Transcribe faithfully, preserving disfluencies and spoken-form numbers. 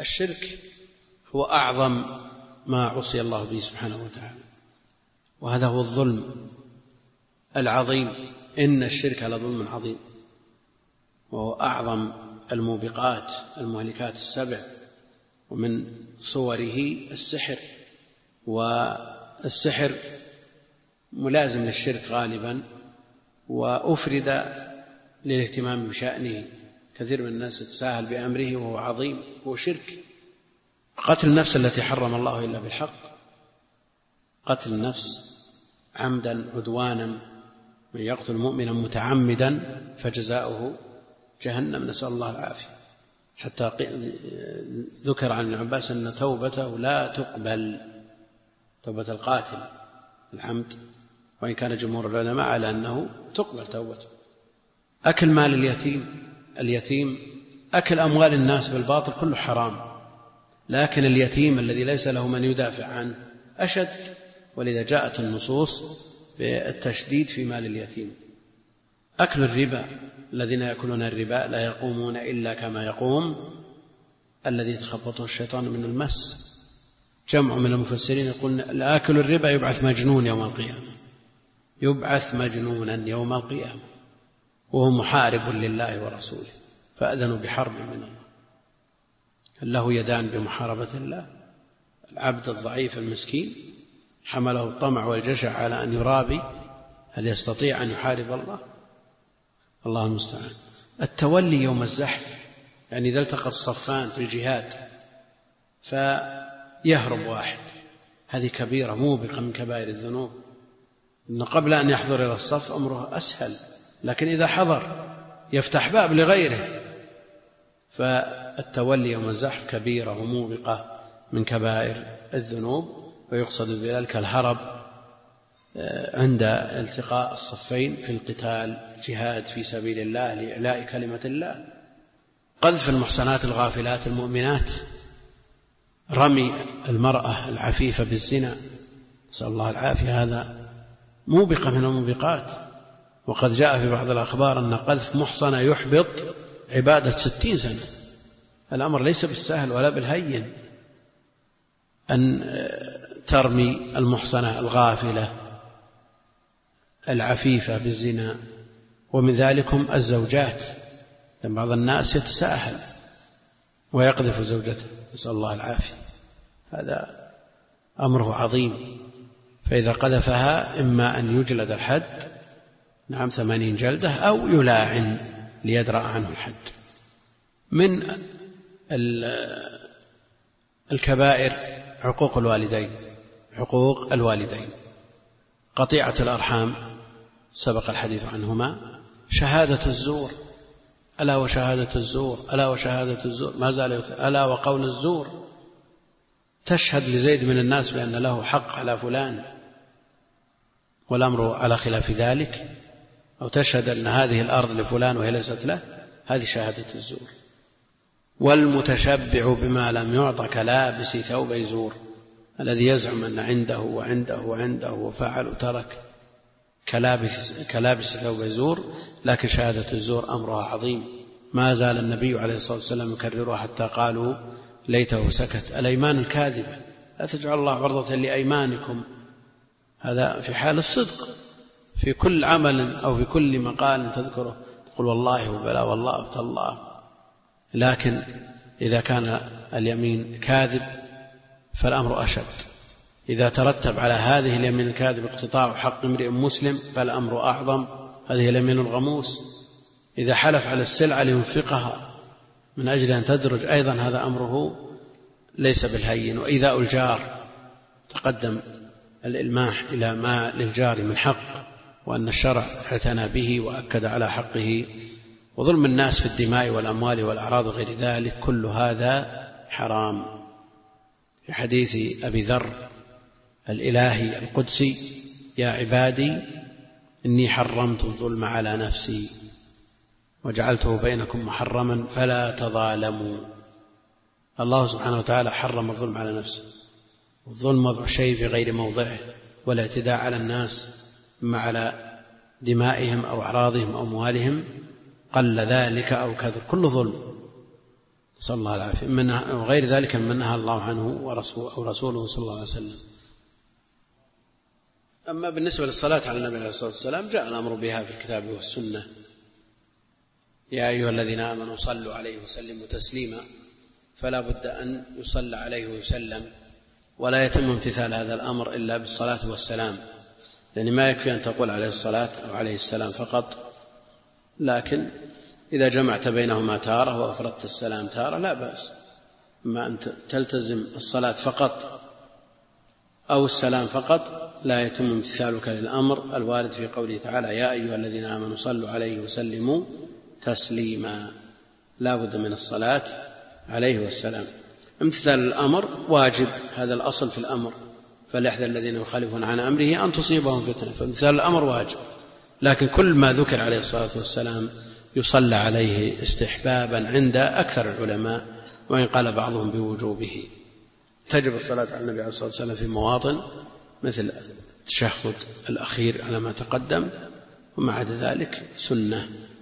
الشرك هو أعظم ما عصي الله به سبحانه وتعالى، وهذا هو الظلم العظيم. إن الشرك لظلم عظيم، وهو أعظم الموبقات المهلكات السبع، ومن صوره السحر، والسحر ملازم للشرك غالبا، وأفرد للاهتمام بشأنه. كثير من الناس يتساهل بأمره وهو عظيم، هو شرك. قتل النفس التي حرم الله إلا بالحق، قتل النفس عمدا عدوانا، من يقتل مؤمنا متعمدا فجزاؤه جهنم، نسأل الله العافية. حتى ذكر عن ابن عباس أن توبته لا تقبل، توبة القاتل العمد، وإن كان جمهور العلماء على أنه تقبل توبته. أكل مال اليتيم، اليتيم أكل أموال الناس بالباطل كله حرام، لكن اليتيم الذي ليس له من يدافع عنه أشد، ولذا جاءت النصوص بالتشديد في مال اليتيم. أكل الربا، الذين يأكلون الربا لا يقومون إلا كما يقوم الذي يتخبطه الشيطان من المس. جمع من المفسرين يقول لآكل الربا يبعث مجنون يوم القيامة، يبعث مجنونا يوم القيامة، وهو محارب لله ورسوله، فأذنوا بحرب من الله. له يدان بمحاربة الله. العبد الضعيف المسكين حمله الطمع والجشع على أن يرابي، هل يستطيع أن يحارب الله؟ الله المستعان. التولي يوم الزحف، يعني إذا التقى الصفان في الجهاد فيهرب واحد، هذه كبيرة موبقة من كبائر الذنوب. إن قبل أن يحضر إلى الصف أمره أسهل، لكن إذا حضر يفتح باب لغيره. فالتولي يوم الزحف كبيرة وموبقة من كبائر الذنوب، ويقصد بذلك الهرب عند التقاء الصفين في القتال، جهاد في سبيل الله لإعلاء كلمة الله. قذف المحصنات الغافلات المؤمنات، رمي المرأة العفيفة بالزنا، نسأل الله العافية، هذا موبقة من الموبقات. وقد جاء في بعض الأخبار أن قذف محصنة يحبط عبادة ستين سنة. الأمر ليس بالسهل ولا بالهين أن ترمي المحصنة الغافلة العفيفة بالزنا. ومن ذلكم الزوجات، لأن بعض الناس يتساهل ويقذف زوجته، نسأل الله العافية، هذا أمره عظيم. فإذا قذفها إما أن يجلد الحد، نعم ثمانين جلدة، أو يلاعن ليدرأ عنه الحد. من الكبائر عقوق الوالدين، عقوق الوالدين، قطيعة الأرحام سبق الحديث عنهما، شهادة الزور، ألا وشهادة الزور، ألا وشهادة الزور، ما زال ألا وقول الزور. تشهد لزيد من الناس بأن له حق على فلان والأمر على خلاف ذلك، أو تشهد أن هذه الأرض لفلان وهي ليست له، هذه شهادة الزور. والمتشبع بما لم يعط كلابس ثوب زور، الذي يزعم أن عنده وعنده وعنده وفعل وترك، كلابس, كلابس ثوب زور. لكن شهادة الزور أمرها عظيم، ما زال النبي عليه الصلاة والسلام يكررها حتى قالوا ليته سكت. الأيمان الكاذبة، لا تجعل الله عرضة لأيمانكم، هذا في حال الصدق، في كل عمل أو في كل مقال تذكره تقول والله وبلا والله وتالله. لكن إذا كان اليمين كاذب فالأمر أشد. إذا ترتب على هذه اليمين الكاذب اقتطاع حق امرئ مسلم فالأمر أعظم، هذه اليمين الغموس. إذا حلف على السلعة لينفقها من أجل أن تدرج أيضا هذا أمره ليس بالهين. وإذا الجار، تقدم الإلماح إلى ما للجار من حق، وأن الشرع اعتنى به وأكد على حقه. وظلم الناس في الدماء والأموال والأعراض وغير ذلك، كل هذا حرام. في حديث أبي ذر الإلهي القدسي: يا عبادي إني حرمت الظلم على نفسي وجعلته بينكم محرما فلا تظالموا. الله سبحانه وتعالى حرم الظلم على نفسه. الظلم وضع شيء في غير موضعه، والاعتداء على الناس إما على دمائهم أو أعراضهم أو أموالهم، قل ذلك أو كثر، كل ظلم، صلى الله العافية، وغير ذلك من نهى الله عنه ورسوله أو رسوله صلى الله عليه وسلم. أما بالنسبة للصلاة على النبي عليه الصلاة والسلام جاء الأمر بها في الكتاب والسنة: يا أيها الذين آمنوا صلوا عليه وسلموا تسليما، فلا بد أن يصلى عليه ويسلم، ولا يتم امتثال هذا الأمر إلا بالصلاة والسلام، يعني ما يكفي أن تقول عليه الصلاة أو عليه السلام فقط، لكن إذا جمعت بينهما تارة وأفردت السلام تارة لا بأس. أما أن تلتزم الصلاة فقط أو السلام فقط لا يتم امتثالك للأمر الوارد في قوله تعالى: يا أيها الذين آمنوا صلوا عليه وسلموا تسليما. لا بد من الصلاة عليه والسلام. امتثال الأمر واجب، هذا الأصل في الأمر، فليحذر الذين يخالفون عن أمره أن تصيبهم فتنة، فامتثال الأمر واجب، لكن كل ما ذكر عليه الصلاة والسلام يصلى عليه استحبابا عند أكثر العلماء، وإن قال بعضهم بوجوبه. تجب الصلاة على النبي عليه الصلاة والسلام في مواطن مثل التشهد الأخير على ما تقدم، وما عدا ذلك سنة.